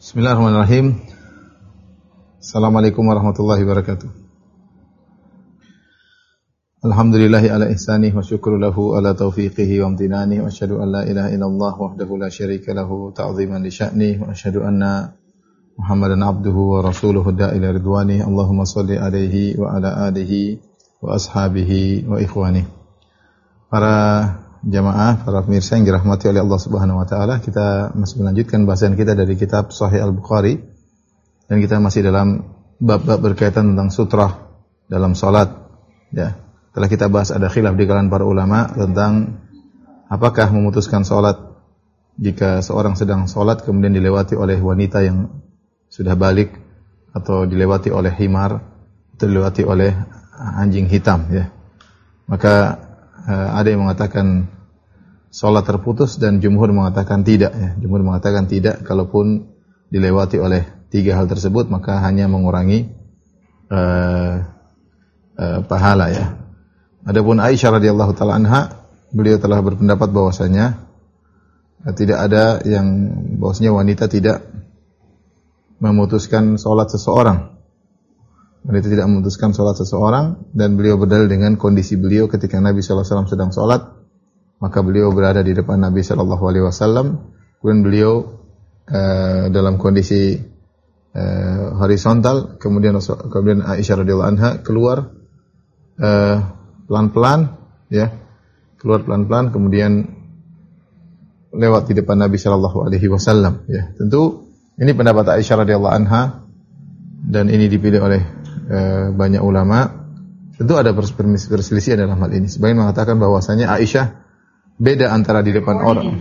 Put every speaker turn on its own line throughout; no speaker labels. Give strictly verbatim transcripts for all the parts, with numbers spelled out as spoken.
Bismillahirrahmanirrahim. Assalamualaikum warahmatullahi wabarakatuh. Alhamdulillahi ala ihsanih wa syukru lahu ala taufiqihi wa amtinani wa asyhadu an la ilaha illallah wahdahu la syarika lahu ta'ziman li sya'ni wa asyhadu anna Muhammadan abduhu wa rasuluhu da'ila ridwani. Allahumma shalli alaihi wa ala alihi wa ashabihi wa ikhwani. Para jamaah, para pemirsa yang dirahmati oleh Allah Subhanahu wa taala, kita masih melanjutkan bahasan kita dari kitab Sahih Al-Bukhari dan kita masih dalam bab-bab berkaitan tentang sutrah dalam salat. Ya, telah kita bahas ada khilaf di kalangan para ulama tentang apakah memutuskan salat jika seorang sedang salat kemudian dilewati oleh wanita yang sudah balik atau dilewati oleh himar atau dilewati oleh anjing hitam, ya. Maka uh, ada yang mengatakan salat terputus dan jumhur mengatakan tidak, ya. Jumhur mengatakan tidak, kalaupun dilewati oleh tiga hal tersebut maka hanya mengurangi uh, uh, pahala, ya. Adapun Aisyah radhiyallahu taala anha, beliau telah berpendapat bahwasanya uh, tidak ada yang bahwasanya wanita tidak memutuskan salat seseorang. Wanita tidak memutuskan salat seseorang dan beliau berdalil dengan kondisi beliau ketika Nabi sallallahu alaihi wasallam sedang salat. Maka beliau berada di depan Nabi sallallahu alaihi wasallam, kemudian beliau uh, dalam kondisi uh, horizontal, kemudian kemudian Aisyah radhiyallahu anha keluar uh, pelan-pelan, ya, keluar pelan-pelan, kemudian lewat di depan Nabi sallallahu alaihi wasallam, ya. Tentu ini pendapat Aisyah radhiyallahu anha dan ini dipilih oleh uh, banyak ulama. Tentu ada perselisihan dalam hal ini. Sebagian mengatakan bahwasanya Aisyah beda antara di depan orang,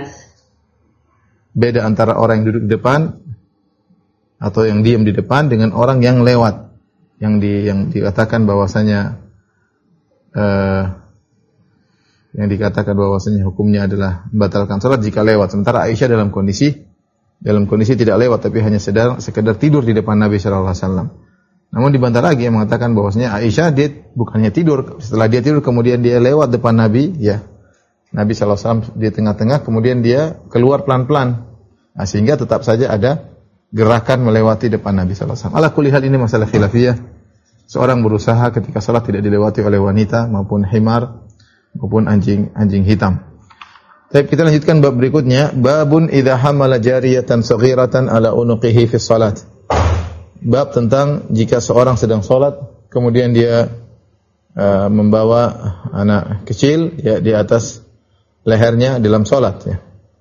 beda antara orang yang duduk di depan atau yang diam di depan dengan orang yang lewat, yang di yang dikatakan bahwasanya uh, yang dikatakan bahwasanya hukumnya adalah membatalkan salat jika lewat. Sementara Aisyah dalam kondisi dalam kondisi tidak lewat, tapi hanya sedang sekedar tidur di depan Nabi sallallahu alaihi wasallam. Namun dibantah lagi yang mengatakan bahwasanya Aisyah dia bukannya tidur, setelah dia tidur kemudian dia lewat depan Nabi, ya. Nabi sallallahu alaihi wasallam di tengah-tengah, kemudian dia keluar pelan-pelan. Nah, sehingga tetap saja ada gerakan melewati depan Nabi sallallahu alaihi wasallam. Ala kulli hal ini masalah khilafiyah. Seorang berusaha ketika salat tidak dilewati oleh wanita maupun himar maupun anjing anjing hitam. Baik, kita lanjutkan bab berikutnya, babun idza hamala jariyatan saghiratan ala unuqihi fi shalat. Bab tentang jika seorang sedang salat kemudian dia uh, membawa anak kecil, ya, di atas lehernya dalam salat, ya.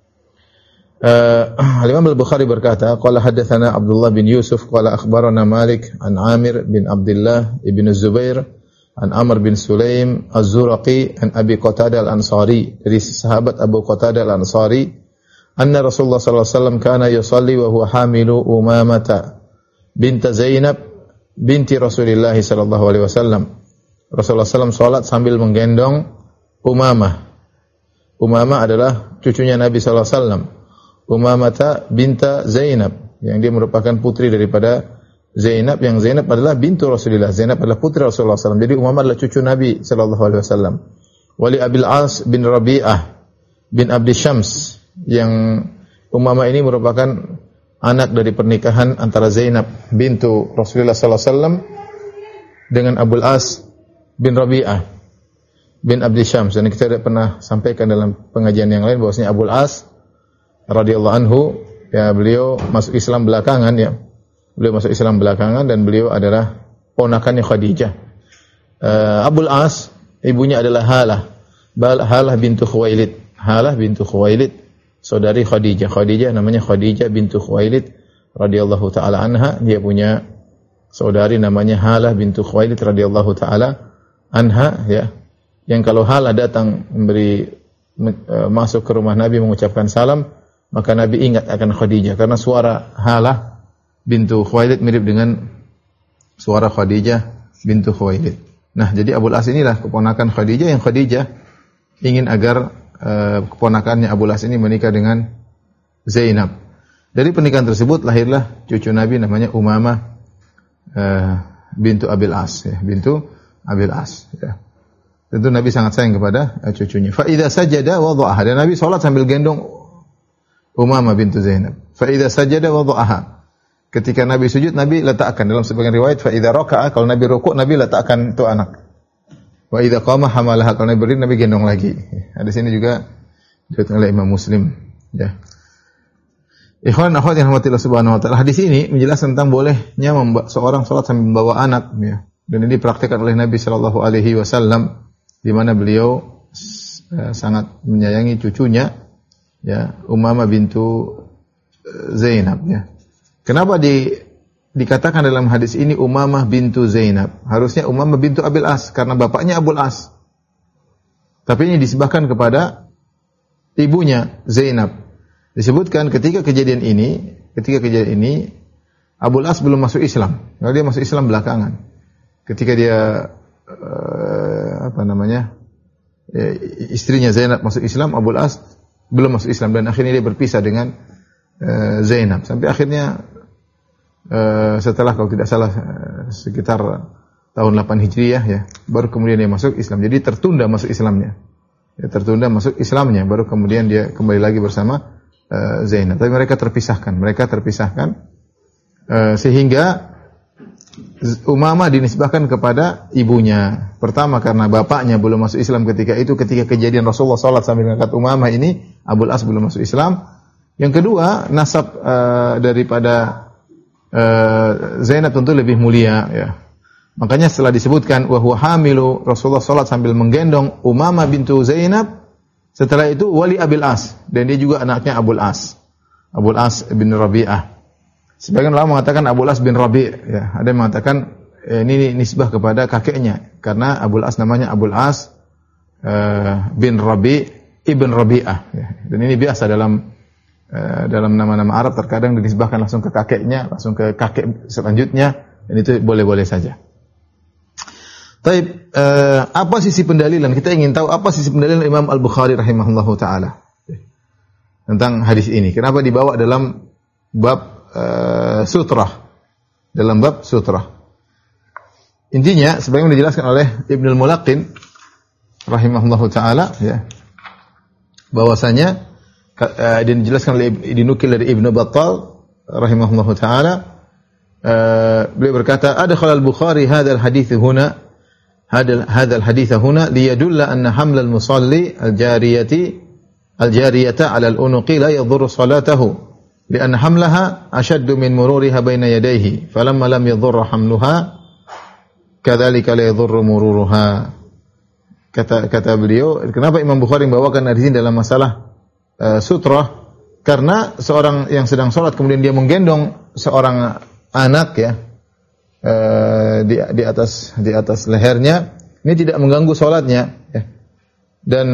Uh, Imam Al-Bukhari berkata, qala hadatsana Abdullah bin Yusuf qala akhbarana Malik an Amir bin Abdullah ibn Zubair an Amr bin Sulaim Az-Zuraqi an Abi Qatadah Al-Ansari, dari sahabat Abu Qatadah Al-Ansari, anna Rasulullah sallallahu alaihi wasallam kana yusalli wa huwa hamilu Umamah bint Zainab binti Rasulillah sallallahu alaihi wasallam. Rasulullah sallallahu alaihi wasallam salat sambil menggendong Umamah. Umamah adalah cucunya Nabi sallallahu alaihi wasallam. Umamah binta Zainab, yang dia merupakan putri daripada Zainab, yang Zainab adalah bintu Rasulullah. Zainab adalah putri Rasulullah sallallahu alaihi wasallam. Jadi Umamah adalah cucu Nabi sallallahu alaihi wasallam. Wali Abil As bin Rabi'ah bin Abdi Syams, yang Umamah ini merupakan anak dari pernikahan antara Zainab bintu Rasulullah sallallahu alaihi wasallam dengan Abul As bin Rabi'ah bin Abdi Syams. Dan kita sudah pernah sampaikan dalam pengajian yang lain bahwasanya Abul As radhiyallahu anhu, ya, beliau masuk Islam belakangan, ya. Beliau masuk Islam belakangan dan beliau adalah ponakannya Khadijah. Uh, Abul As ibunya adalah Halah. Halah bintu Khuwailid. Halah bintu Khuwailid, saudari Khadijah. Khadijah namanya Khadijah bintu Khuwailid radhiyallahu taala anha. Dia punya saudari namanya Halah bintu Khuwailid radhiyallahu taala anha, ya. Yang kalau Halah datang memberi uh, masuk ke rumah Nabi mengucapkan salam, maka Nabi ingat akan Khadijah karena suara Halah bintu Khuwailid mirip dengan suara Khadijah bintu Khuwailid. Nah, jadi Abul As inilah keponakan Khadijah, yang Khadijah ingin agar uh, keponakannya Abul As ini menikah dengan Zainab. Dari pernikahan tersebut lahirlah cucu Nabi namanya Umamah uh, bintu Abil As, ya, bintu Abil As, ya. Tentu Nabi sangat sayang kepada cucunya. Fa idza sajada wada'aha. Dan Nabi salat sambil gendong Umamah bintu Zainab. fa idza sajada wada'aha. Ketika Nabi sujud, Nabi letakkan. Dalam sebagian riwayat fa idza raka'a, kalau Nabi rukuk, Nabi letakkan itu anak. Wa idza qama hamalaha, kalau Nabi berdiri, Nabi gendong lagi. Hadis ini juga diriwayatkan oleh Imam Muslim, ya. Ikhwan akhwat yang rahmatillah subhanahu wa ta'ala. Hadis ini menjelaskan tentang bolehnya membawa, seorang salat sambil membawa anak, ya. Dan ini dipraktikkan oleh Nabi sallallahu alaihi wasallam di mana beliau uh, sangat menyayangi cucunya, ya, Umamah bintu Zainab, ya. Kenapa di dikatakan dalam hadis ini Umamah bintu Zainab? Harusnya Umamah bintu Abil As karena bapaknya Abul As. Tapi ini disebabkan kepada ibunya Zainab. Disebutkan ketika kejadian ini, ketika kejadian ini Abul As belum masuk Islam. Lalu dia masuk Islam belakangan. Ketika dia uh, apa namanya? Ya, istrinya Zainab masuk Islam, Abul As belum masuk Islam dan akhirnya dia berpisah dengan uh, Zainab. Sampai akhirnya uh, setelah kalau tidak salah uh, sekitar tahun delapan Hijriah, ya, baru kemudian dia masuk Islam. Jadi tertunda masuk Islamnya. Ya, tertunda masuk Islamnya, baru kemudian dia kembali lagi bersama uh, Zainab. Tapi mereka terpisahkan, mereka terpisahkan uh, sehingga Umamah dinisbahkan kepada ibunya. Pertama karena bapaknya belum masuk Islam ketika itu, ketika kejadian Rasulullah salat sambil mengangkat Umamah ini, Abul As belum masuk Islam. Yang kedua, nasab uh, daripada uh, Zainab tentu lebih mulia, ya. Makanya setelah disebutkan wa huwa hamilu, Rasulullah salat sambil menggendong Umamah bintu Zainab. Setelah itu wali Abil As, dan dia juga anaknya Abul As. Abul As bin Rabi'ah. Sebagian ulama mengatakan Abul As bin Rabi', ya. Ada yang mengatakan eh, ini nisbah kepada kakeknya karena Abul As namanya Abul As uh, bin Rabi' ibn Rabi'ah, ya. Dan ini biasa dalam uh, dalam nama-nama Arab, terkadang dinisbahkan langsung ke kakeknya, langsung ke kakek selanjutnya, dan itu boleh-boleh saja. Taib, uh, apa sisi pendalilan? Kita ingin tahu apa sisi pendalilan Imam Al-Bukhari rahimahullahu taala tentang hadis ini. Kenapa dibawa dalam bab Uh, sutrah, dalam bab sutrah. Intinya sebagaimana dijelaskan oleh Ibnul Mulaqin rahimahullahu taala, ya, bahwasanya uh, dan dijelaskan oleh dinukil dari Ibnu Battal rahimahullahu taala, uh, beliau berkata, adkhala al-Bukhari hadzal hadits huna hadzal hadzal hadits huna liyadulla anna hamla al-musalli al-jariyati al-jariyata 'ala al-unuqi la yadhurru salatahu. لأن حملها أشد من مرورها بين يديه فلما لم يضر حملها كذلك لا يضر مرورها. Kata kata beliau, kenapa Imam Bukhari membawakan hadis ini dalam masalah uh, sutrah? Karena seorang yang sedang sholat kemudian dia menggendong seorang anak, ya, uh, di di atas di atas lehernya, ini tidak mengganggu sholatnya, ya. Dan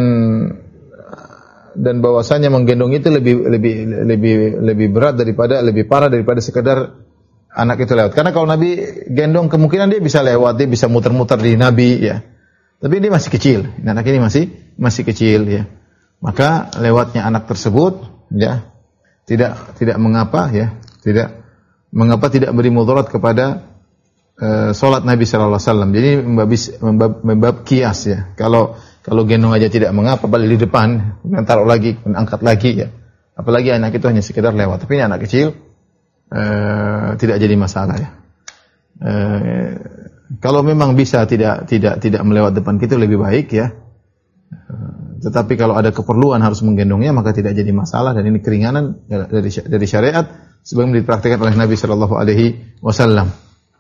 dan bahwasanya menggendong itu lebih lebih lebih lebih berat daripada lebih parah daripada sekedar anak itu lewat. Karena kalau Nabi gendong kemungkinan dia bisa lewat, dia bisa muter-muter di Nabi, ya. Tapi dia masih kecil. Anak ini masih masih kecil, ya. Maka lewatnya anak tersebut, ya, tidak tidak mengapa, ya, tidak mengapa tidak beri mudarat kepada uh, salat Nabi sallallahu alaihi wasallam. Jadi membab, membab, membab kias, ya. Kalau Kalau gendong aja tidak mengapa, balik di depan, kemudian taruh lagi, kemudian angkat lagi, ya. Apalagi anak itu hanya sekedar lewat. Tapi ini anak kecil, uh, tidak jadi masalah, ya. Uh, kalau memang bisa tidak tidak tidak melewat depan kita lebih baik, ya. Uh, tetapi kalau ada keperluan harus menggendongnya, maka tidak jadi masalah, dan ini keringanan dari dari syariat sebagaimana dipraktikkan oleh Nabi sallallahu alaihi wasallam.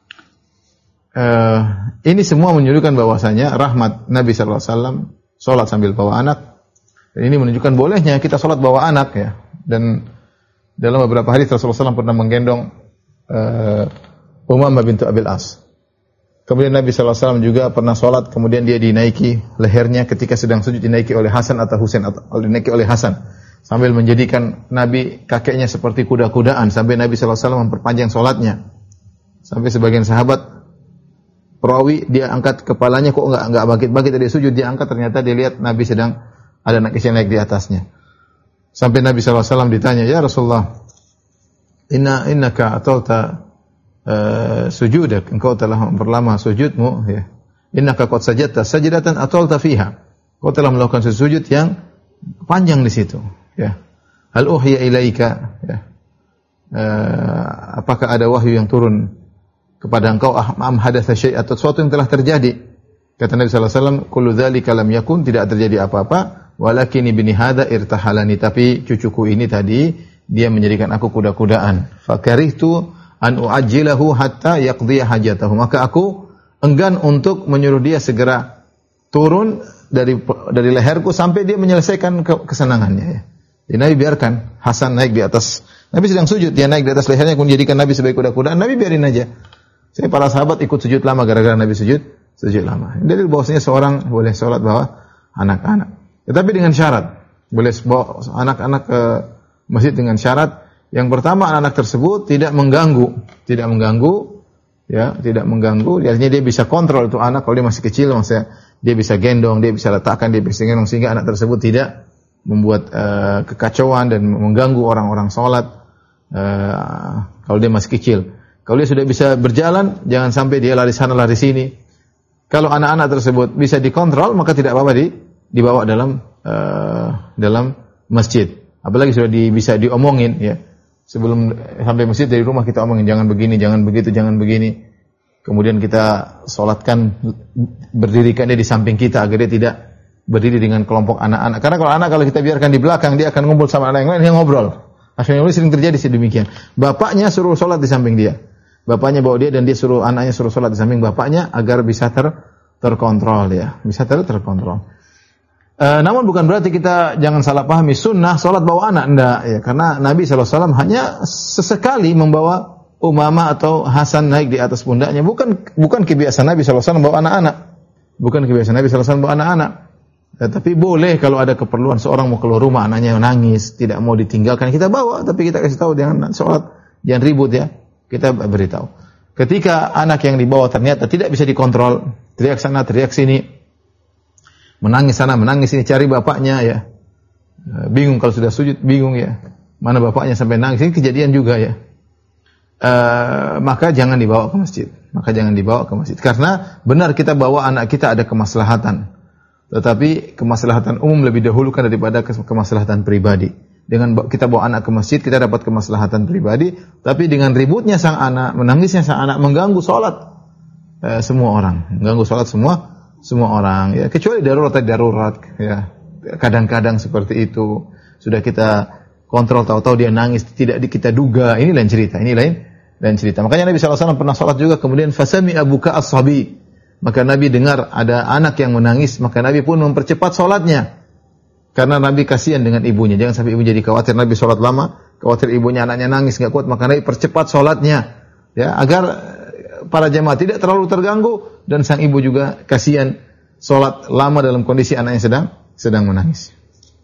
Uh, ini semua menunjukkan bahwasanya rahmat Nabi sallallahu alaihi wasallam salat sambil bawa anak. Dan ini menunjukkan bolehnya kita salat bawa anak, ya. Dan dalam beberapa hadis Rasulullah sallallahu alaihi wasallam pernah menggendong uh, Umamah bintu Abil As. Kemudian Nabi sallallahu alaihi wasallam juga pernah salat kemudian dia dinaiki lehernya ketika sedang sujud, dinaiki oleh Hasan atau Husain atau dinaiki oleh Hasan sambil menjadikan Nabi kakeknya seperti kuda-kudaan sampai Nabi sallallahu alaihi wasallam memperpanjang salatnya. Sampai sebagian sahabat perawi dia angkat kepalanya, kok enggak enggak bangkit-bangkit dari sujud, dia angkat, ternyata dia lihat Nabi sedang ada anak kecil naik di atasnya. Sampai Nabi sallallahu alaihi wasallam ditanya, "Ya Rasulullah, inna innaka atauta uh, sujudak, engkau telah memperlama sujudmu, ya. Innaka qad sajadta sajdatan atawta fiha." Kau telah melakukan sujud yang panjang di situ, ya. Hal uhiya ilaika, ya. uh, apakah ada wahyu yang turun kepada engkau am hadatsa syai' atau sesuatu yang telah terjadi? Kata Nabi sallallahu alaihi wasallam, kullu dzalika lam yakun, tidak terjadi apa-apa, walakin ibni hadza irtahalani, tapi cucuku ini tadi dia menjadikan aku kuda-kudaan. Fakarihtu an uajjilahu hatta yaqdi hajatahu, maka aku enggan untuk menyuruh dia segera turun dari dari leherku sampai dia menyelesaikan ke, kesenangannya ya. Jadi Nabi biarkan Hasan naik di atas, Nabi sedang sujud, dia naik di atas lehernya, kemudian jadikan Nabi sebagai kuda-kudaan, Nabi biarin aja. Saya para sahabat ikut sujud lama gara-gara Nabi sujud, sujud lama. Jadi bahwasanya seorang boleh sholat bawa anak-anak. Tetapi dengan syarat, boleh bawa anak-anak ke masjid dengan syarat yang pertama, anak-anak tersebut tidak mengganggu, tidak mengganggu, ya, tidak mengganggu. Artinya dia bisa kontrol itu anak kalau dia masih kecil, maksudnya dia bisa gendong, dia bisa letakkan, dia bisa gendong sehingga anak tersebut tidak membuat uh, kekacauan dan mengganggu orang-orang sholat uh, kalau dia masih kecil. Kalau dia sudah bisa berjalan, jangan sampai dia lari sana lari sini. Kalau anak-anak tersebut bisa dikontrol, maka tidak apa-apa di, dibawa dalam uh, dalam masjid. Apalagi sudah di, bisa diomongin ya. Sebelum sampai masjid dari rumah kita omongin, jangan begini, jangan begitu, jangan begini. Kemudian kita sholatkan, berdirikan dia di samping kita agar dia tidak berdiri dengan kelompok anak-anak. Karena kalau anak kalau kita biarkan di belakang, dia akan ngumpul sama anak yang lain, dia ngobrol. Akhirnya sering terjadi sedemikian. Bapaknya suruh sholat di samping dia. Bapaknya bawa dia dan dia suruh anaknya suruh sholat di samping bapaknya agar bisa ter terkontrol ya, bisa ter terkontrol. E, namun bukan berarti kita jangan salah pahami sunnah sholat bawa anak, enggak ya, karena Nabi shallallahu alaihi wasallam hanya sesekali membawa Umamah atau Hasan naik di atas pundaknya, bukan bukan kebiasaan Nabi shallallahu alaihi wasallam bawa anak-anak, bukan kebiasaan Nabi shallallahu alaihi wasallam bawa anak-anak. Ya, tapi boleh kalau ada keperluan seorang mau keluar rumah, anaknya nangis, tidak mau ditinggalkan, kita bawa, tapi kita kasih tahu jangan sholat, jangan ribut ya, kita beritahu. Ketika anak yang dibawa ternyata tidak bisa dikontrol, teriak sana, teriak sini, menangis sana, menangis sini, cari bapaknya ya, bingung kalau sudah sujud, bingung ya, mana bapaknya sampai nangis, ini kejadian juga ya. Uh, maka jangan dibawa ke masjid, maka jangan dibawa ke masjid, karena benar kita bawa anak kita ada kemaslahatan, tetapi kemaslahatan umum lebih dahulukan daripada kemaslahatan pribadi. Dengan kita bawa anak ke masjid, kita dapat kemaslahatan pribadi, tapi dengan ributnya sang anak, menangisnya sang anak, mengganggu sholat uh, semua orang, mengganggu sholat semua semua orang, ya, kecuali darurat darurat, ya, kadang-kadang seperti itu sudah kita kontrol, tahu-tahu dia nangis, tidak kita duga, ini lain cerita, ini lain dan cerita. Makanya Nabi shallallahu alaihi wasallam pernah salat juga, kemudian fasami abuka as-sabi, maka Nabi dengar ada anak yang menangis, maka Nabi pun mempercepat salatnya, karena Nabi kasihan dengan ibunya, jangan sampai ibu jadi khawatir. Nabi salat lama, khawatir ibunya anaknya nangis nggak kuat, maka Nabi percepat salatnya, ya, agar para jemaah tidak terlalu terganggu dan sang ibu juga kasihan salat lama dalam kondisi anaknya sedang sedang menangis.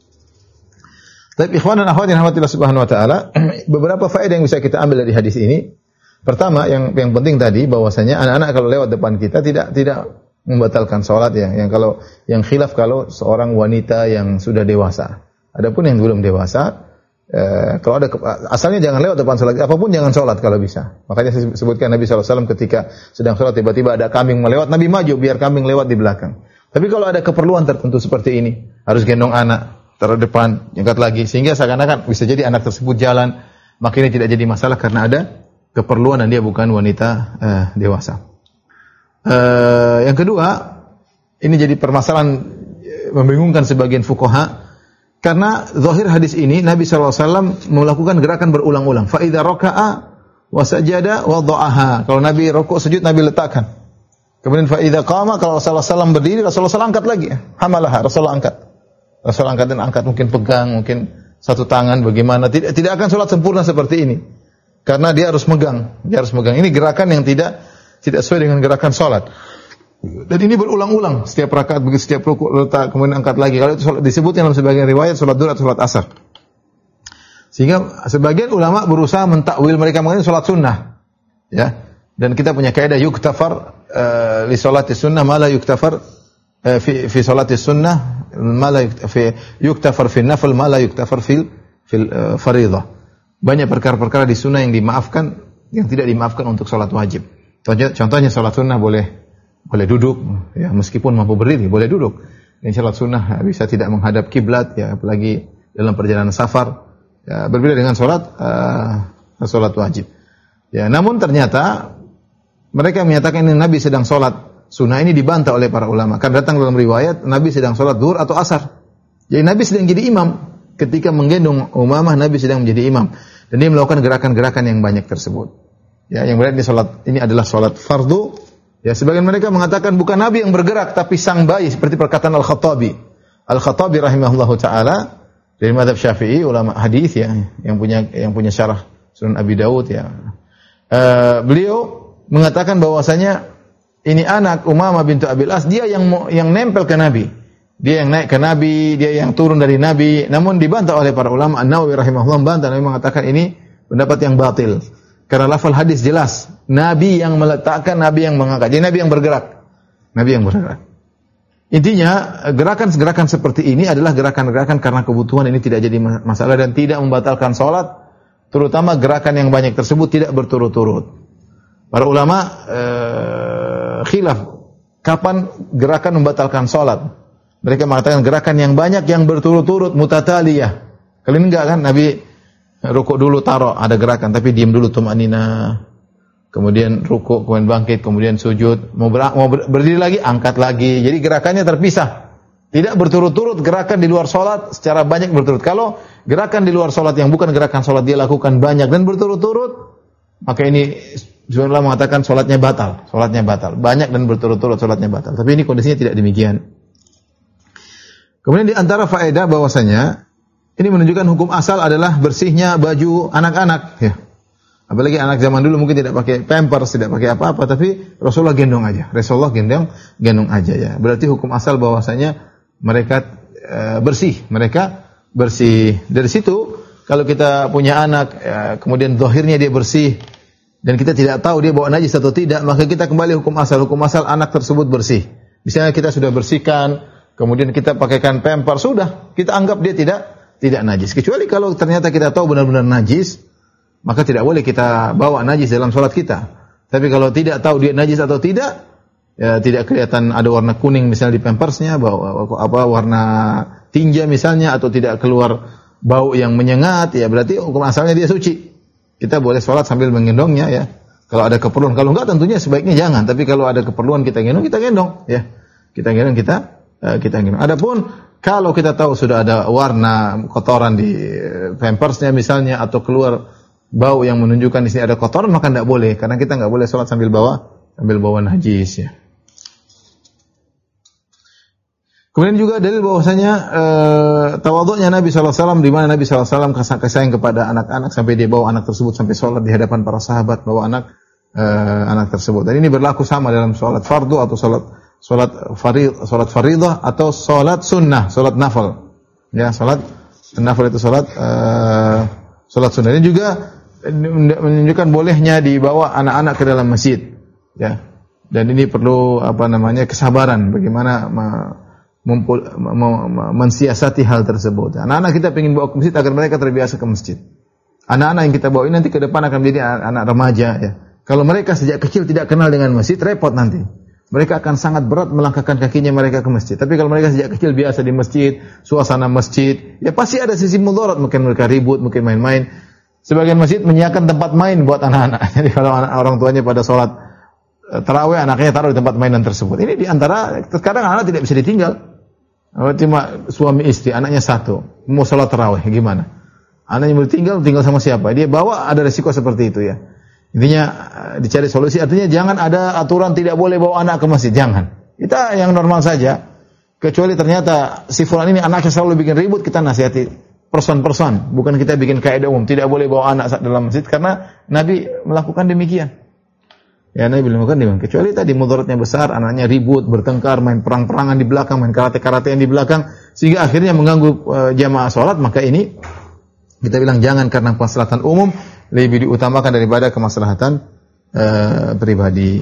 Tapi ikhwan dan akhwat yang rahmatillah subhanahu wa ta'ala, beberapa faedah yang bisa kita ambil dari hadis ini. Pertama, yang yang penting tadi bahwasanya anak-anak kalau lewat depan kita tidak tidak membatalkan salat ya. Yang kalau yang khilaf kalau seorang wanita yang sudah dewasa. Adapun yang belum dewasa, eh, kalau ada asalnya jangan lewat depan salat, apapun jangan salat kalau bisa. Makanya saya sebutkan Nabi shallallahu alaihi wasallam ketika sedang salat tiba-tiba ada kambing melewat, Nabi maju biar kambing lewat di belakang. Tapi kalau ada keperluan tertentu seperti ini, harus gendong anak taruh depan, angkat lagi, sehingga seakan-akan bisa jadi anak tersebut jalan, maka ini tidak jadi masalah karena ada keperluan dan dia bukan wanita uh, dewasa. Uh, yang kedua, ini jadi permasalahan membingungkan sebagian fuqaha, karena zahir hadis ini Nabi shallallahu alaihi wasallam melakukan gerakan berulang-ulang. Fa idza raka'a wa sajada wada'aha. Kalau Nabi rukuk sujud Nabi letakkan. Kemudian fa idza qama, kalau Rasulullah shallallahu alaihi wasallam berdiri, Rasulullah shallallahu alaihi wasallam angkat lagi. Hamalaha, Rasulullah angkat. Rasulullah angkat dan angkat, mungkin pegang, mungkin satu tangan, bagaimana. Tidak tidak akan salat sempurna seperti ini. Karena dia harus megang, dia harus megang. Ini gerakan yang tidak tidak sesuai dengan gerakan salat. Dan ini berulang-ulang, setiap rakaat begitu, setiap rukuk letak, kemudian angkat lagi. Kalau itu salat, disebutnya dalam sebagian riwayat salat duha atau salat asar. Sehingga sebagian ulama berusaha mentakwil, mereka mengenai salat sunnah. Ya. Dan kita punya kaidah yuktafar uh, li salati sunnah ma la yuktafar uh, fi fi salati sunnah ma la fi yuktafar fi nafl ma la yuktafar fil fil uh, fardhah. Banyak perkara-perkara di sunnah yang dimaafkan, yang tidak dimaafkan untuk salat wajib. Contohnya, contohnya salat sunnah boleh boleh duduk, ya, meskipun mampu berdiri boleh duduk. Dan salat sunnah bisa tidak menghadap kiblat, ya, apalagi dalam perjalanan safar. Ya, berbeda dengan salat uh, salat wajib. Ya, namun ternyata mereka menyatakan ini Nabi sedang salat sunnah, ini dibantah oleh para ulama. Kan datang dalam riwayat Nabi sedang salat zuhur atau asar. Jadi Nabi sedang jadi imam. Ketika menggendong Umamah, Nabi sedang menjadi imam dan dia melakukan gerakan-gerakan yang banyak tersebut. Ya, yang berarti salat ini adalah salat fardu. Ya, sebagian mereka mengatakan bukan Nabi yang bergerak tapi sang bayi, seperti perkataan Al-Khattabi. Al-Khattabi rahimahullahu taala dari mazhab Syafi'i, ulama hadis ya, yang punya yang punya syarah Sunan Abi Daud ya. Uh, beliau mengatakan bahwasanya ini anak Umamah bintu Abil As, dia yang yang nempel ke Nabi. Dia yang naik ke Nabi, dia yang turun dari Nabi. Namun dibantah oleh para ulama. An-Nawawi rahimahullah membantah, Nabi mengatakan ini pendapat yang batil. Karena lafal hadis jelas, Nabi yang meletakkan, Nabi yang mengangkat. Jadi Nabi yang bergerak. Nabi yang bergerak. Intinya, gerakan-gerakan seperti ini adalah gerakan-gerakan karena kebutuhan, ini tidak jadi masalah dan tidak membatalkan salat, terutama gerakan yang banyak tersebut tidak berturut-turut. Para ulama eh, khilaf kapan gerakan membatalkan salat. Mereka mengatakan gerakan yang banyak yang berturut-turut mutataliyah. Kalau ini enggak kan, Nabi rukuk dulu taruh, ada gerakan, tapi diam dulu tumanina. Kemudian rukuk, kemudian bangkit, kemudian sujud, mau, ber, mau ber, berdiri lagi, angkat lagi. Jadi gerakannya terpisah. Tidak berturut-turut gerakan di luar salat secara banyak berturut. Kalau gerakan di luar salat yang bukan gerakan salat dia lakukan banyak dan berturut-turut, maka ini Rasulullah mengatakan salatnya batal, salatnya batal. Banyak dan berturut-turut salatnya batal. Tapi ini kondisinya tidak demikian. Kemudian di antara faedah bahwasanya ini menunjukkan hukum asal adalah bersihnya baju anak-anak ya. Apalagi anak zaman dulu mungkin tidak pakai pampers, tidak pakai apa-apa, tapi Rasulullah gendong aja. Rasulullah gendong gendong aja ya. Berarti hukum asal bahwasanya mereka e, bersih, mereka bersih. Dari situ kalau kita punya anak ya, kemudian zahirnya dia bersih dan kita tidak tahu dia bawa najis atau tidak, maka kita kembali hukum asal. Hukum asal anak tersebut bersih. Misalnya kita sudah bersihkan, kemudian kita pakaikan pampers, sudah, kita anggap dia tidak tidak najis. Kecuali kalau ternyata kita tahu benar-benar najis, maka tidak boleh kita bawa najis dalam sholat kita. Tapi kalau tidak tahu dia najis atau tidak, ya tidak kelihatan ada warna kuning misalnya di pampersnya, bawa apa warna tinja misalnya, atau tidak keluar bau yang menyengat, ya berarti hukum asalnya dia suci. Kita boleh sholat sambil menggendongnya ya. Kalau ada keperluan, kalau enggak tentunya sebaiknya jangan. Tapi kalau ada keperluan kita gendong, kita gendong ya. Kita gendong kita kita gendong. Adapun kalau kita tahu sudah ada warna kotoran di pampersnya misalnya, atau keluar bau yang menunjukkan di sini ada kotoran, maka tidak boleh, karena kita nggak boleh sholat sambil bawa sambil bawa najis ya. Kemudian juga dalil bahwasanya e, tawadhu'nya Nabi sallallahu alaihi wasallam, di mana Nabi sallallahu alaihi wasallam kasih sayang kepada anak-anak sampai dia bawa anak tersebut sampai sholat di hadapan para sahabat, bawa anak e, anak tersebut. Dan ini berlaku sama dalam sholat fardu atau sholat Salat farid, salat faridah atau salat sunnah, salat nafil. Ya, salat nafil itu salat uh, salat sunnah. Ini juga menunjukkan bolehnya dibawa anak-anak ke dalam masjid. Ya. Dan ini perlu apa namanya kesabaran bagaimana mumpul, mensiasati hal tersebut. Anak-anak kita ingin bawa ke masjid agar mereka terbiasa ke masjid. Anak-anak yang kita bawa ini nanti ke depan akan menjadi anak remaja ya. Kalau mereka sejak kecil tidak kenal dengan masjid, repot nanti. Mereka akan sangat berat melangkahkan kakinya mereka ke masjid. Tapi kalau mereka sejak kecil biasa di masjid, suasana masjid, ya pasti ada sisi mudarat. Mungkin mereka ribut, mungkin main-main. Sebagian masjid menyiapkan tempat main buat anak-anak. Jadi kalau anak, orang tuanya pada sholat tarawih, anaknya taruh di tempat mainan tersebut. Ini di antara, terkadang anak tidak bisa ditinggal. Cuma suami istri, anaknya satu. Mau sholat tarawih, gimana? Anaknya mau ditinggal, tinggal sama siapa? Dia bawa, ada resiko seperti itu ya. Intinya dicari solusi, artinya jangan ada aturan tidak boleh bawa anak ke masjid, jangan. Kita yang normal saja. Kecuali ternyata si fulan ini anaknya selalu bikin ribut, kita nasihati person-person, bukan kita bikin kaidah umum tidak boleh bawa anak dalam masjid, karena Nabi melakukan demikian. Ya, Nabi melakukan demikian. Kecuali tadi mudaratnya besar, anaknya ribut, bertengkar, main perang-perangan di belakang, main karate-karatean di belakang, sehingga akhirnya mengganggu uh, jamaah salat, maka ini kita bilang jangan, karena kemaslahatan umum lebih diutamakan daripada kemaslahatan uh, pribadi.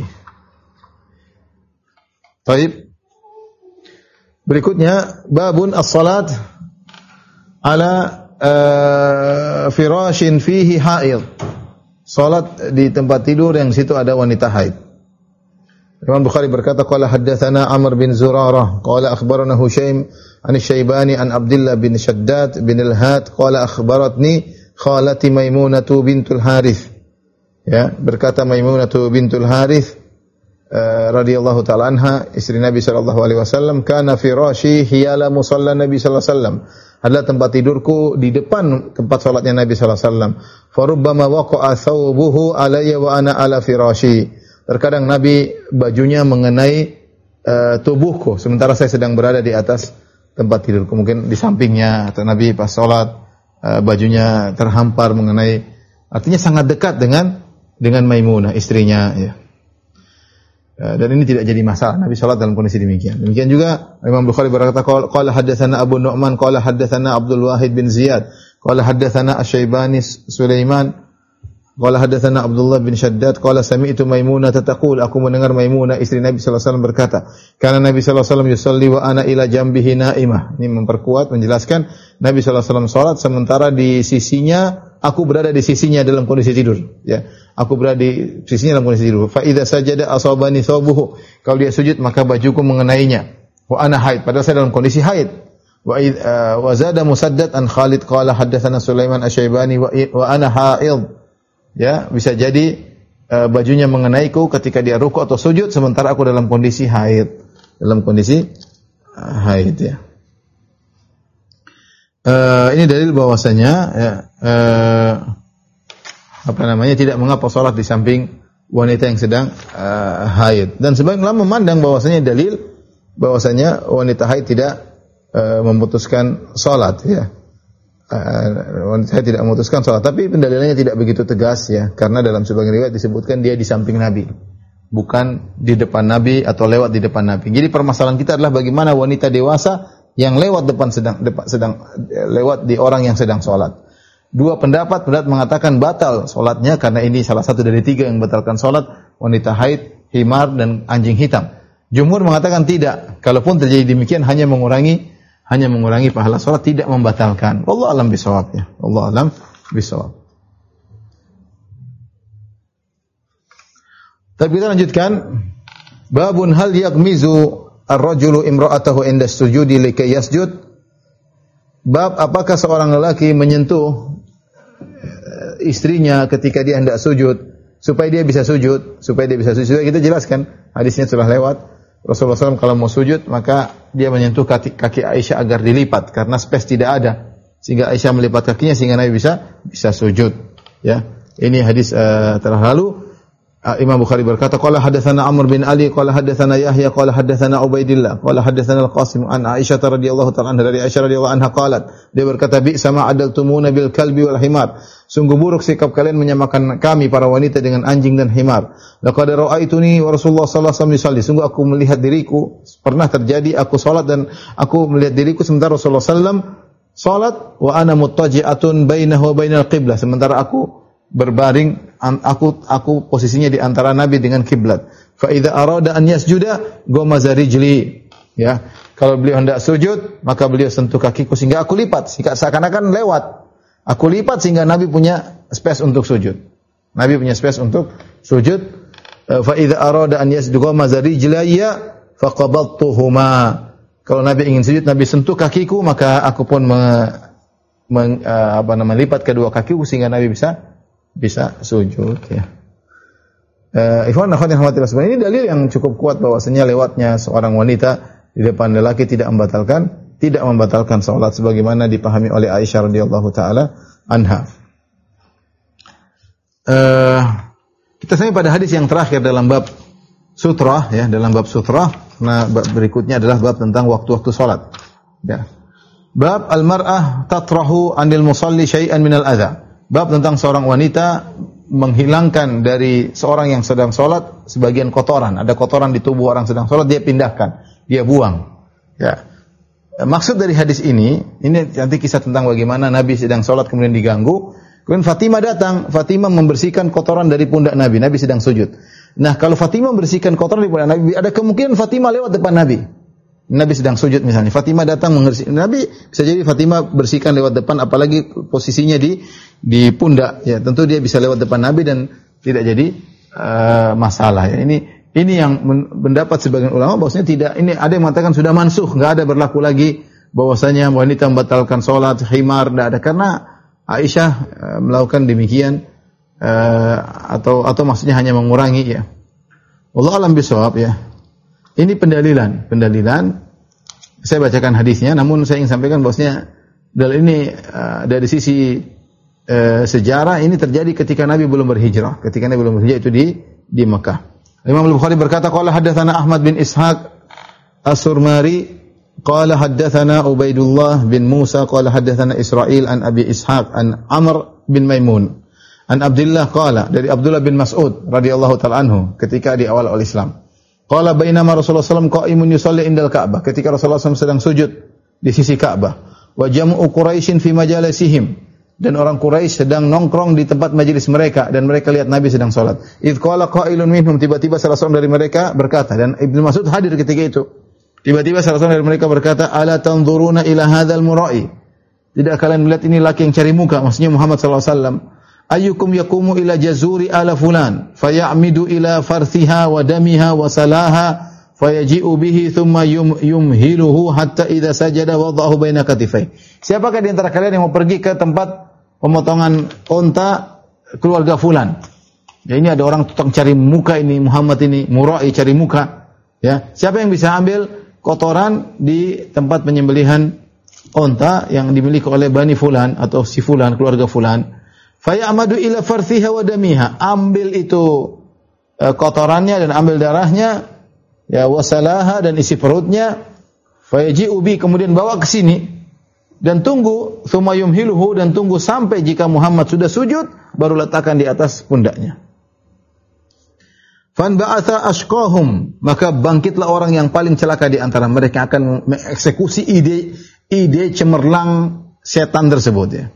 Baik. Berikutnya babun as-salat ala uh, firashin fihi haid. Salat di tempat tidur yang situ ada wanita haid. Imam Bukhari berkata qala haddatsana Amr bin Zurarah qala akhbarana Hushaim an Syaibani an Abdullah bin Shaddad bin Al-Had qala akhbaratni khalati Maimunatu bintul Harith. Ya, berkata Maimunatu bintul Harith uh, radhiyallahu taala anha, istri Nabi sallallahu alaihi wasallam, kana firashi hiyala musalla Nabi sallallahu alaihi wasallam. Adalah tempat tidurku di depan tempat salatnya Nabi sallallahu alaihi wasallam. Farubbama waqa'a thawbuhu alayya wa ana ala firashi. Terkadang Nabi bajunya mengenai uh, tubuhku sementara saya sedang berada di atas tempat tidurku, mungkin di sampingnya, atau Nabi pas salat uh, bajunya terhampar mengenai, artinya sangat dekat dengan dengan Maimunah istrinya, ya. Dan ini tidak jadi masalah. Nabi salat dalam kondisi demikian. Demikian juga Imam Bukhari berkata, qala haddatsana Abu Nu'man qala haddatsana Abdul Wahid bin Ziyad qala haddatsana Asy-Syaibani Sulaiman qala haddatsana Abdullah bin Shaddad qala sami'tu Maimunah taqul, aku mendengar Maimunah istri Nabi sallallahu alaihi wasallam berkata, karena Nabi sallallahu alaihi wasallam yusalli wa ana ila jambihi naimah. Ini memperkuat, menjelaskan Nabi sallallahu alaihi wasallam salat sementara di sisinya, aku berada di sisinya dalam kondisi tidur, ya. Aku berada di sisinya dalam kondisi tidur. Fa idza sajada asabani thawbuhu. Kalau dia sujud maka bajuku mengenainya. Wa ana haid, padahal saya dalam kondisi haid. Wa uh, wa zada Musaddad an Khalid qala haddatsana Sulaiman Asy-Syaibani wa, wa ana haid. Ya, bisa jadi uh, bajunya mengenaiku ketika dia rukuk atau sujud sementara aku dalam kondisi haid. Dalam kondisi uh, haid, ya. Uh, ini dalil bahwasanya, ya, uh, apa namanya, tidak mengapa salat di samping wanita yang sedang uh, haid. Dan sebagian ulama memandang bahwasanya dalil bahwasanya wanita haid tidak uh, memutuskan salat, ya. Uh, wanita haid tidak memutuskan salat, tapi pendalilannya tidak begitu tegas, ya, karena dalam sebagian riwayat disebutkan dia di samping Nabi, bukan di depan Nabi atau lewat di depan Nabi. Jadi permasalahan kita adalah bagaimana wanita dewasa yang lewat depan sedang depan, sedang lewat di orang yang sedang salat. Dua pendapat, pendapat mengatakan batal solatnya karena ini salah satu dari tiga yang membatalkan solat, wanita haid, himar, dan anjing hitam. Jumhur mengatakan tidak. Kalaupun terjadi demikian hanya mengurangi hanya mengurangi pahala solat, tidak membatalkan. Wallahu a'lam bishawab, ya. Wallahu a'lam bishawab. Tapi kita lanjutkan. Babun hal yaghmizu ar-rajulu imra'atahu inda sujudi likay yasjud. Bab apakah seorang lelaki menyentuh istrinya ketika dia hendak sujud supaya dia bisa sujud, supaya dia bisa sujud. Sudah kita jelaskan, hadisnya sudah lewat. Rasulullah shallallahu alaihi wasallam kalau mau sujud maka dia menyentuh kaki, kaki Aisyah agar dilipat karena space tidak ada, sehingga Aisyah melipat kakinya sehingga Nabi bisa bisa sujud, ya. Ini hadis uh, telah lalu. Uh, Imam Bukhari berkata, qala hadatsana Amr bin Ali qala hadatsana Yahya qala hadatsana Ubaidillah qala hadatsana Al-Qasim an Aisyah radhiyallahu ta'ala anha, dari Aisyah radhiyallahu anha qalat, dia berkata, bi sama adaltumuna bil kalbi wal himar, sungguh buruk sikap kalian menyamakan kami para wanita dengan anjing dan himar. Laqad ra'aituni wa Rasulullah sallallahu alaihi wasallam yusalli, sungguh aku melihat diriku, pernah terjadi aku salat dan aku melihat diriku sementara Rasulullah sallallahu alaihi wasallam salat wa ana muttaji'atun bainahu wa bainal qiblah, sementara aku berbaring, aku aku posisinya di antara Nabi dengan kiblat. Fa idza arada an yasjuda ghamaza rijli, ya. Kalau beliau hendak sujud, maka beliau sentuh kakiku sehingga aku lipat, seakan-akan lewat. Aku lipat sehingga Nabi punya space untuk sujud. Nabi punya space untuk sujud. Fa idza arada an yasjuda ghamaza rijlayya faqabaltuhuma. Kalau Nabi ingin sujud, Nabi sentuh kakiku, maka aku pun me, me, apa namanya, lipat kedua kakiku sehingga Nabi bisa bisa sujud, ya. Uh, Ikhwan akhwat yang rahmatillah sekalian, ini dalil yang cukup kuat bahwasanya lewatnya seorang wanita di depan lelaki tidak membatalkan tidak membatalkan salat sebagaimana dipahami oleh Aisyah radhiyallahu taala anha. Uh, kita sampai pada hadis yang terakhir dalam bab sutrah, ya, dalam bab sutrah. Nah, bab berikutnya adalah bab tentang waktu-waktu salat, ya. Bab al-mar'ah tatrahu 'anil musalli syai'an minal adza. Bab tentang seorang wanita menghilangkan dari seorang yang sedang sholat sebagian kotoran. Ada kotoran di tubuh orang sedang sholat, dia pindahkan, dia buang, ya. Maksud dari hadis ini, ini nanti kisah tentang bagaimana Nabi sedang sholat kemudian diganggu. Kemudian Fatimah datang, Fatimah membersihkan kotoran dari pundak Nabi. Nabi sedang sujud. Nah, kalau Fatimah membersihkan kotoran dari pundak Nabi, ada kemungkinan Fatimah lewat depan Nabi. Nabi sedang sujud misalnya, Fatimah datang mengersih Nabi, bisa jadi Fatimah bersihkan lewat depan, apalagi posisinya di di pundak, ya, tentu dia bisa lewat depan Nabi dan tidak jadi uh, masalah, ya. Ini ini yang mendapat sebagian ulama bahwasanya tidak, ini ada yang mengatakan sudah mansuh, enggak ada berlaku lagi bahwasanya wanita membatalkan salat himar, tidak ada, karena Aisyah uh, melakukan demikian uh, atau atau maksudnya hanya mengurangi ya. Wallahu a'lam bishawab ya. Ini pendalilan, pendalilan. Saya bacakan hadisnya, namun saya ingin sampaikan bahwasanya dalil ini uh, dari sisi uh, sejarah ini terjadi ketika Nabi belum berhijrah. Ketika Nabi belum berhijrah itu di di Mekah. Imam Al-Bukhari berkata, qala haddatsana Ahmad bin Ishaq As-Surmari qala haddatsana Ubaidullah bin Musa qala haddatsana Israil an Abi Ishaq an Amr bin Maimun an Abdullah qala dari Abdullah bin Mas'ud radhiyallahu ta'ala anhu ketika di awal-awal Islam. Qala bainama Rasulullah sallallahu alaihi wasallam qa'imun yusalli indal Ka'bah, ketika Rasulullah sallallahu alaihi wasallam sedang sujud di sisi Ka'bah. Wa jam'u Quraisyin fi majalisihim, dan orang Quraisy sedang nongkrong di tempat majelis mereka dan mereka lihat Nabi sedang salat. Idz qala qailun minhum, tiba-tiba salah seorang dari mereka berkata, dan Ibnu Mas'ud hadir ketika itu. Tiba-tiba salah seorang dari mereka berkata, ala tanzuruna ila hadzal mura'i, tidak kalian melihat ini laki yang cari muka, maksudnya Muhammad sallallahu alaihi wasallam. Ayyukum yaqumu ila jazuri ala fulan fayamidu ila farthiha wa damiha wa salaha fayaji'u bihi thumma yum, yumhiluhu hatta idza sajada wada'ahu baina katifai. Siapakah di antara kalian yang mau pergi ke tempat pemotongan unta keluarga fulan? Ya, ini ada orang tukang cari muka ini, Muhammad ini murai cari muka. Ya, siapa yang bisa ambil kotoran di tempat penyembelihan unta yang dimiliki oleh Bani fulan atau si fulan, keluarga fulan? Fayamadu ila farthiha wa damiha, ambil itu uh, kotorannya dan ambil darahnya, ya wasalaha dan isi perutnya, fayaji'u bi, kemudian bawa ke sini dan tunggu, tsumma yumhiluhu, dan tunggu sampai jika Muhammad sudah sujud baru letakkan di atas pundaknya. Fan ba'atha ashqahum, maka bangkitlah orang yang paling celaka di antara mereka akan mengeksekusi ide ide cemerlang setan tersebut ya.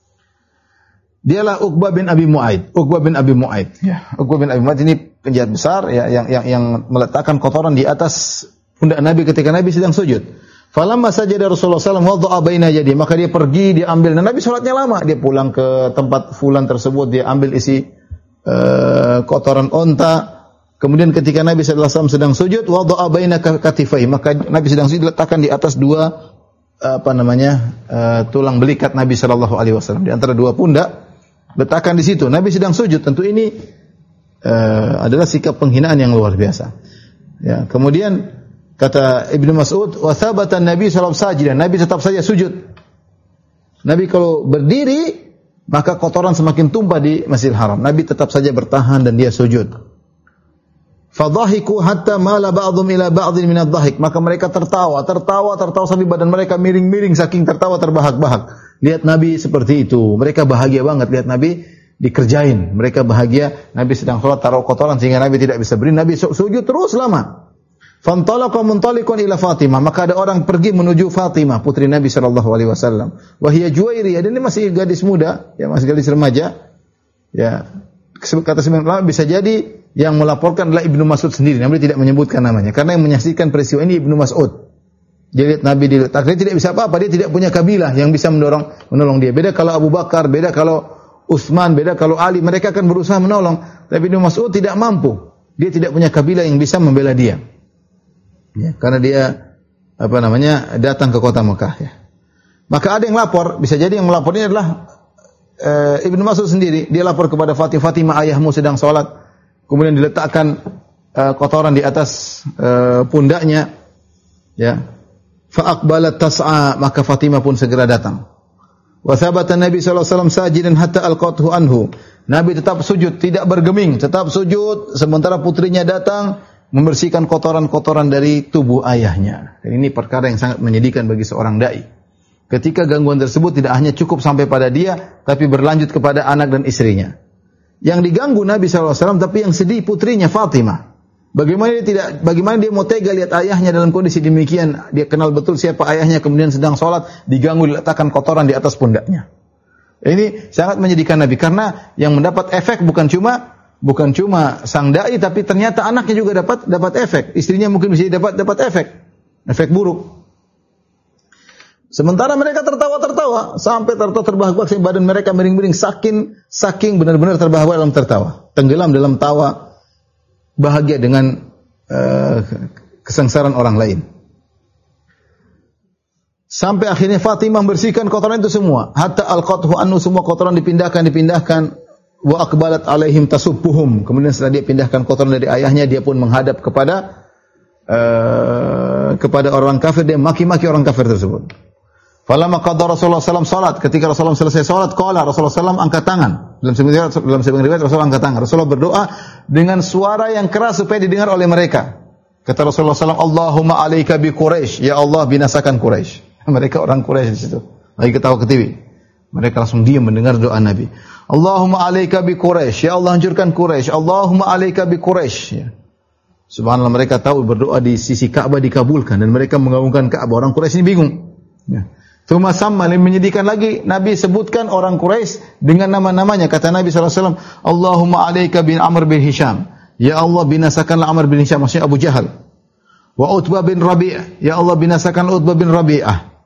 Dialah Uqbah bin Abi Mu'aid. Uqbah bin Abi Mu'aid. Ya, Uqbah bin Abi Mu'aid ini penjahat besar ya, yang yang yang meletakkan kotoran di atas pundak Nabi ketika Nabi sedang sujud. Falamma sajada Rasulullah sallallahu alaihi wasallam wada'a baina yadi, maka dia pergi, dia ambil, dan Nabi salatnya lama. Dia pulang ke tempat fulan tersebut, dia ambil isi uh, kotoran unta. Kemudian ketika Nabi sallallahu alaihi wasallam sedang sujud, wada'a baina katifai, maka Nabi sedang sujud diletakkan di atas dua apa namanya uh, tulang belikat Nabi sallallahu alaihi wasallam, di antara dua pundak. Letakkan di situ. Nabi sedang sujud. Tentu ini uh, adalah sikap penghinaan yang luar biasa. Ya, kemudian kata Ibnu Mas'ud, wa thabata Nabi sallallahu alaihi wasallam sajidan. Nabi tetap saja sujud. Nabi kalau berdiri, maka kotoran semakin tumpah di Masjidil Haram. Nabi tetap saja bertahan dan dia sujud. Fadhahiku hatta mala ba'dhum ila ba'dhin min adh-dhahik. Maka mereka tertawa, tertawa, tertawa sampai badan mereka miring-miring saking tertawa terbahak-bahak. Lihat Nabi seperti itu. Mereka bahagia banget lihat Nabi dikerjain. Mereka bahagia Nabi sedang salat taruh kotoran sehingga Nabi tidak bisa berdiri. Nabi sujud terus lama. Fantalaqa muntaliqun ila Fatimah. Maka ada orang pergi menuju Fatimah, putri Nabi sallallahu alaihi wasallam. Wa hiya Juwairiyah, dan ini masih gadis muda, ya masih gadis remaja. Ya. Kata sebagian ulama bisa jadi yang melaporkan adalah Ibnu Mas'ud sendiri. Nabi tidak menyebutkan namanya karena yang menyaksikan peristiwa ini Ibnu Mas'ud. Dia lihat Nabi diletakkan, dia tidak bisa apa-apa, dia tidak punya kabilah yang bisa mendorong menolong dia. Beda kalau Abu Bakar, beda kalau Utsman, beda kalau Ali, mereka akan berusaha menolong. Tapi Ibnu Mas'ud tidak mampu. Dia tidak punya kabilah yang bisa membela dia. Ya, karena dia apa namanya datang ke kota Mekah ya. Maka ada yang lapor, bisa jadi yang melapor ini adalah e, Ibnu Mas'ud sendiri. Dia lapor kepada Fatimah, Fatimah ayahmu sedang salat. Kemudian diletakkan e, kotoran di atas e, pundaknya. Ya. Fa aqbalat tas'a, maka Fatimah pun segera datang. Wa thabata Nabi sallallahu alaihi wasallam sajidan hatta alqathu anhu. Nabi tetap sujud, tidak bergeming, tetap sujud sementara putrinya datang membersihkan kotoran-kotoran dari tubuh ayahnya. Dan ini perkara yang sangat menyedihkan bagi seorang dai. Ketika gangguan tersebut tidak hanya cukup sampai pada dia, tapi berlanjut kepada anak dan istrinya. Yang diganggu Nabi sallallahu alaihi wasallam, tapi yang sedih putrinya Fatimah. Bagaimana dia tidak, bagaimana dia mau tega lihat ayahnya dalam kondisi demikian? Dia kenal betul siapa ayahnya, kemudian sedang sholat, diganggu, diletakkan kotoran di atas pundaknya. Ini sangat menyedihkan Nabi, karena yang mendapat efek bukan cuma bukan cuma sang dai, tapi ternyata anaknya juga dapat dapat efek. Istrinya mungkin bisa dapat dapat efek, efek buruk. Sementara mereka tertawa-tertawa sampai tertawa terbahak-bahak sampai badan mereka miring-miring saking saking benar-benar terbahak dalam tertawa, tenggelam dalam tawa. Bahagia dengan uh, kesengsaraan orang lain. Sampai akhirnya Fatimah membersihkan kotoran itu semua. Hatta alqathu annu, semua kotoran dipindahkan, dipindahkan. Wa aqbalat alaihim tasubbuhum. Kemudian setelah dia pindahkan kotoran dari ayahnya, dia pun menghadap kepada uh, kepada orang kafir, dia maki-maki orang kafir tersebut. Falamma qada Rasulullah sallallahu alaihi wasallam salat, ketika Rasulullah selesai salat, qala Rasulullah sallallahu alaihi wasallam angkat tangan. Dalam sebagian dalam sebagian riwayat Rasulullah angkat tangan. Rasulullah berdoa dengan suara yang keras supaya didengar oleh mereka. Kata Rasulullah sallallahu alaihi wasallam, Allahumma alaika bi Quraisy, ya Allah binasakan Quraisy. Mereka orang Quraisy di situ. Lagi ketawa ketiwi. Mereka langsung diam mendengar doa Nabi. Allahumma alaika bi Quraisy, ya Allah hancurkan Quraisy. Allahumma alaika bi Quraisy. Ya. Subhanallah, mereka tahu berdoa di sisi Ka'bah dikabulkan dan mereka mengagungkan Ka'bah. Orang Quraisy ini bingung. Ya. Tsumma samma, menyedihkan lagi Nabi sebutkan orang Quraisy dengan nama-namanya. Kata Nabi sallallahu alaihi wasallam, Allahumma alaika bin Amr bin Hisham. Ya Allah binasakanlah Amr bin Hisham, maksudnya Abu Jahal. Wa Utbah bin Rabi'ah, ya Allah binasakan Utbah bin Rabi'ah.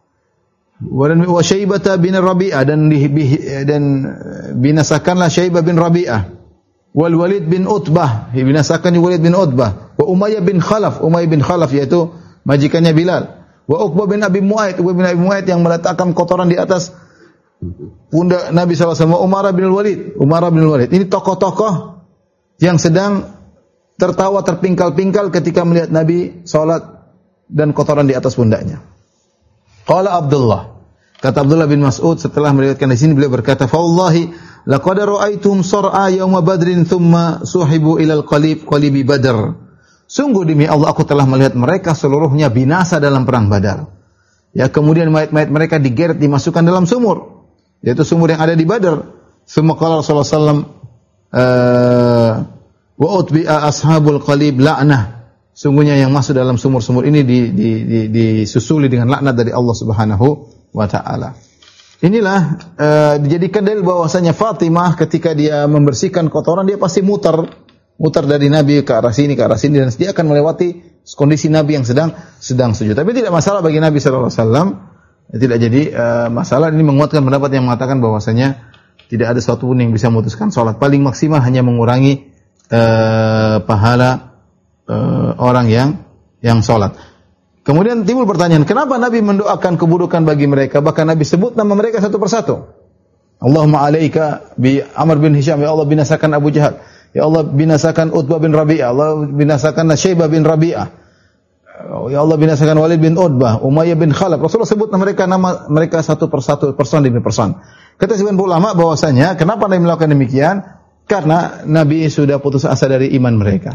Wa Syaibah bin Rabi'ah, dan dan binasakanlah Syaibah bin Rabi'ah. Wal Walid bin Utbah, binasakan Walid bin Utbah. Wa Umayyah bin Khalaf, Umayyah bin Khalaf yaitu majikannya Bilal. Wa Uqbah bin Abi Mu'aid, Uqbah bin Abi Mu'aid yang meletakkan kotoran di atas pundak Nabi sallallahu alaihi wasallam. Umar bin Walid, Umar bin Walid. Ini tokoh-tokoh yang sedang tertawa terpingkal-pingkal ketika melihat Nabi salat dan kotoran di atas pundaknya. Qala Abdullah, kata Abdullah bin Mas'ud setelah meriwayatkan di sini, beliau berkata, "Fa wallahi laqad ra'aitum sar'a yauma badrin thumma suhibu ila al-qalib qalibi badr." Sungguh demi Allah aku telah melihat mereka seluruhnya binasa dalam perang Badar. Ya, kemudian mayat-mayat mereka digeret dimasukkan dalam sumur, yaitu sumur yang ada di Badar. Summa qala Rasulullah sallallahu alaihi wasallam, wa utbi'a ashabul qalib la'nah. Sungguhnya yang masuk dalam sumur-sumur ini di, di, di, disusuli dengan laknat dari Allah Subhanahu wa taala. Inilah uh, dijadikan dalil bahwasanya Fatimah ketika dia membersihkan kotoran, dia pasti muter, muter dari Nabi ke arah sini ke arah sini, dan dia akan melewati kondisi Nabi yang sedang sedang sujud. Tapi tidak masalah bagi Nabi sallallahu alaihi wasallam, tidak jadi uh, masalah. Ini menguatkan pendapat yang mengatakan bahwasanya tidak ada sesuatu pun yang bisa memutuskan salat. Paling maksimal hanya mengurangi uh, pahala Uh, orang yang yang salat. Kemudian timbul pertanyaan, kenapa Nabi mendoakan keburukan bagi mereka? Bahkan Nabi sebut nama mereka satu persatu. Allahumma alaika bi Amr bin Hisham, ya Allah binasakan Abu Jahal. Ya Allah binasakan Utbah bin Rabi'ah. Allah binasakan Syaibah bin Rabi'ah. Ya Allah binasakan Walid bin Utbah, Umayyah bin Khalaf. Rasulullah sebut mereka nama mereka satu persatu, person demi person. Kata sebagian ulama bahwasanya kenapa Nabi melakukan demikian? Karena Nabi sudah putus asa dari iman mereka.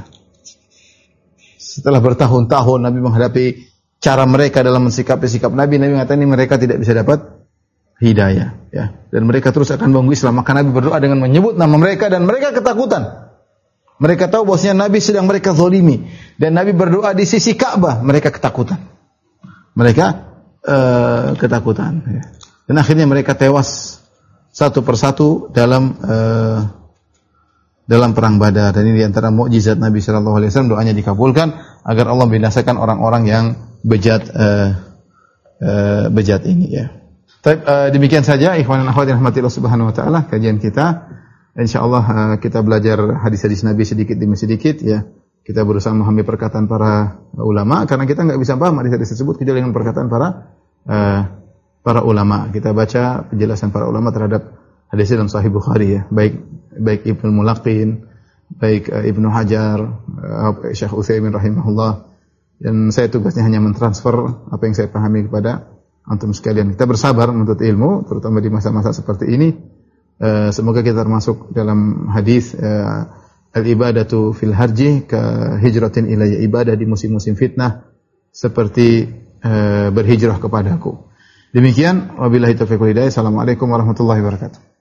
Setelah bertahun-tahun Nabi menghadapi cara mereka dalam mensikapi sikap Nabi, Nabi mengatakan ini mereka tidak bisa dapat hidayah, ya. Dan mereka terus akan bangun Islam. Maka Nabi berdoa dengan menyebut nama mereka dan mereka ketakutan. Mereka tahu bahwasanya Nabi sedang mereka zalimi, dan Nabi berdoa di sisi Ka'bah, mereka ketakutan. Mereka uh, ketakutan, ya. Dan akhirnya mereka tewas satu persatu dalam uh, dalam perang Badar. Dan ini diantara mukjizat Nabi sallallahu alaihi wasallam, doanya dikabulkan agar Allah binasakan orang-orang yang bejat uh, uh, bejat ini, ya. Tapi uh, demikian saja ikhwan dan akhwat yang rahmatillah subhanahu wa taala kajian kita. Insyaallah uh, kita belajar hadis-hadis Nabi sedikit demi sedikit, ya. Kita berusaha memahami perkataan para ulama karena kita enggak bisa paham hadis-hadis tersebut kecuali dengan perkataan para uh, para ulama. Kita baca penjelasan para ulama terhadap hadis dalam Sahih Bukhari, ya. Baik baik Ibnu Mulaqin, baik uh, Ibnu Hajar, uh, Syekh Utsaimin rahimahullah. Dan saya tugasnya hanya mentransfer apa yang saya pahami kepada antum sekalian. Kita bersabar menuntut ilmu, terutama di masa-masa seperti ini. Uh, semoga kita termasuk dalam hadis uh, al-ibadatu fil harji ka hijratin ilayya, ibadah di musim-musim fitnah seperti uh, berhijrah kepadaku. Demikian, wabillahi taufiq wal hidayah. Assalamualaikum warahmatullahi wabarakatuh.